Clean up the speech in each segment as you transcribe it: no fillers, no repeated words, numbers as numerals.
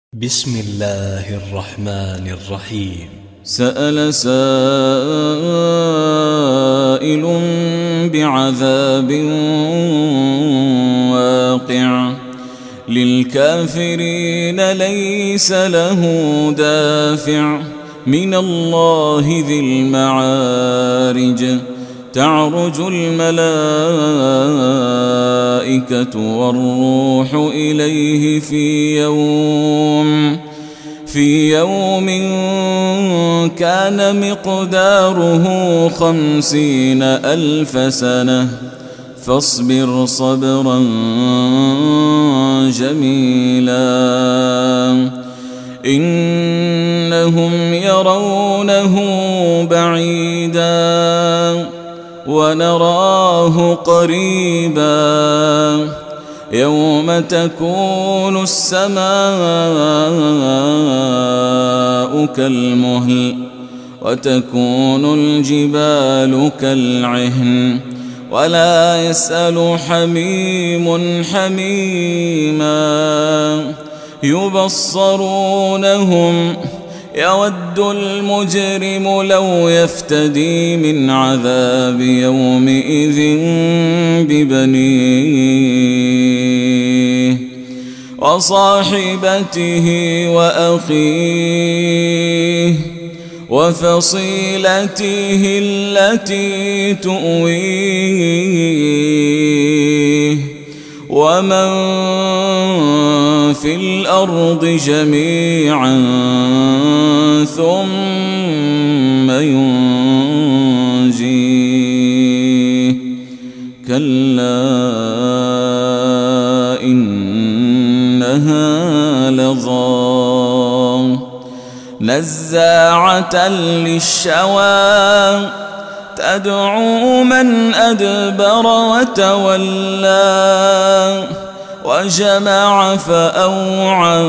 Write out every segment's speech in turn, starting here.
بسم الله الرحمن الرحيم. سأل سائل بعذاب واقع للكافرين ليس له دافع من الله ذي المعارج تعرج الملائكة والروح إليه في يوم كان مقداره 50,000 سنة فاصبر صبرا جميلا إنهم يرونه بعيدا ونراه قريبا يوم تكون السماء كالمهل وتكون الجبال كالعهن ولا يسأل حميم حميما يبصرونهم يود المجرم لو يفتدي من عذاب يومئذ ببنيه وصاحبته وأخيه وفصيلته التي تؤويه ومن في الأرض جميعا ثم ينجيه كلا إنها لظى نزاعة للشوى تدعو من أدبر وتولى وجمع فأوعى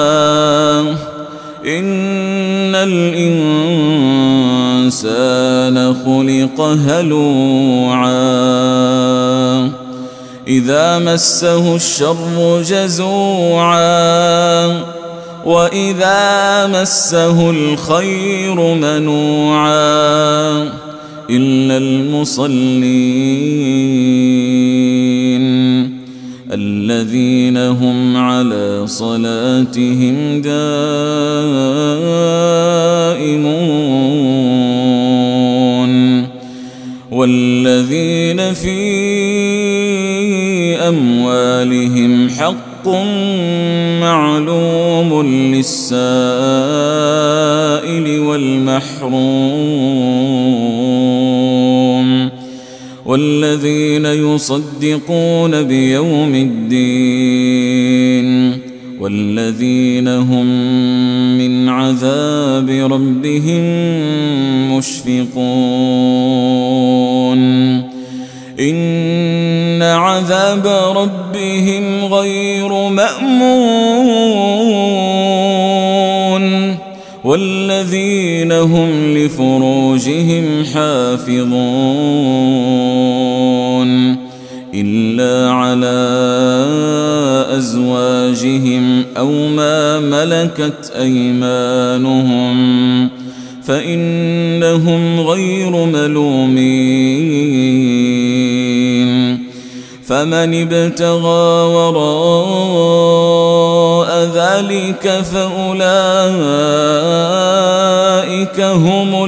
إن الإنسان خلق هلوعا إذا مسه الشر جزوعا وإذا مسه الخير منوعا إلا المصلين الذين هم على صلاتهم دائمون والذين في أموالهم حق معلوم للسائل والمحروم والذين يصدقون بيوم الدين والذين هم من عذاب ربهم مشفقون إن عذاب ربهم غير مأمون والذين هم لفروجهم حافظون إلا على أزواجهم أو ما ملكت أيمانهم فإنهم غير ملومين فمن ابتغى وراء ذلك فأولئك هم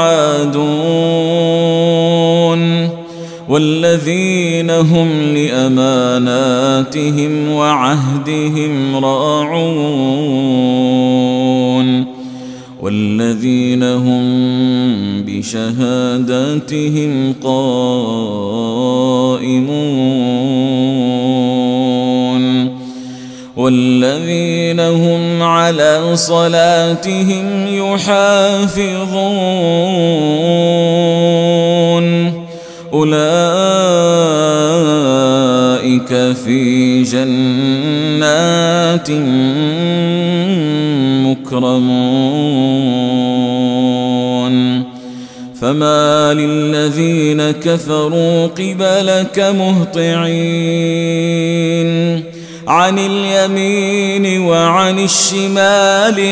العادون والذين هم لأماناتهم وعهدهم راعون والذين هم بشهاداتهم قائمون والذين هم على صلاتهم يحافظون أولئك في جنات مكرمون فما للذين كفروا قبلك مهطعين عن اليمين وعن الشمال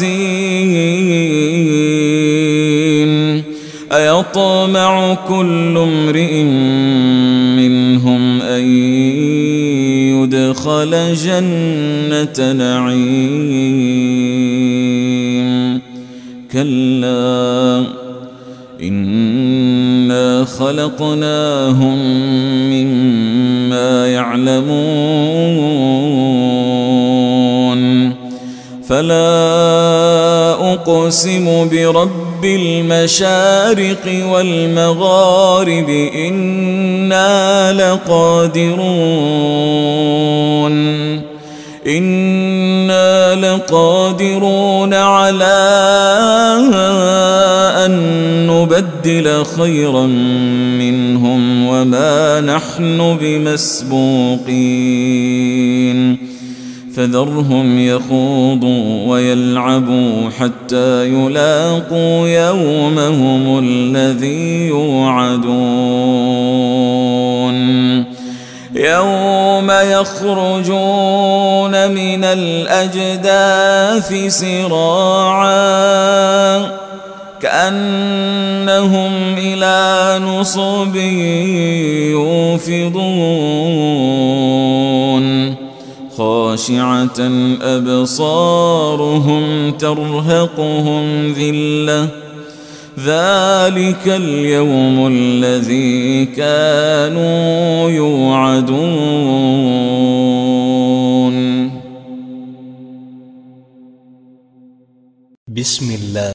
عزين أيطمع كل امرئ منهم أن يدخل جنة نعيم كلا إنا خلقناهم مما يعلمون فلا أقسم برب المشارق والمغارب إنا لقادرون على أن نبدل خيرا منهم وما نحن بمسبوقين فذرهم يخوضوا ويلعبوا حتى يلاقوا يومهم الذي يوعدون يوم يخرجون من الأجداث سراعا كأنهم إلى نصب يوفضون خاشعة أبصارهم ترهقهم ذلة ذلك اليوم الذي كانوا يوعدون. بسم الله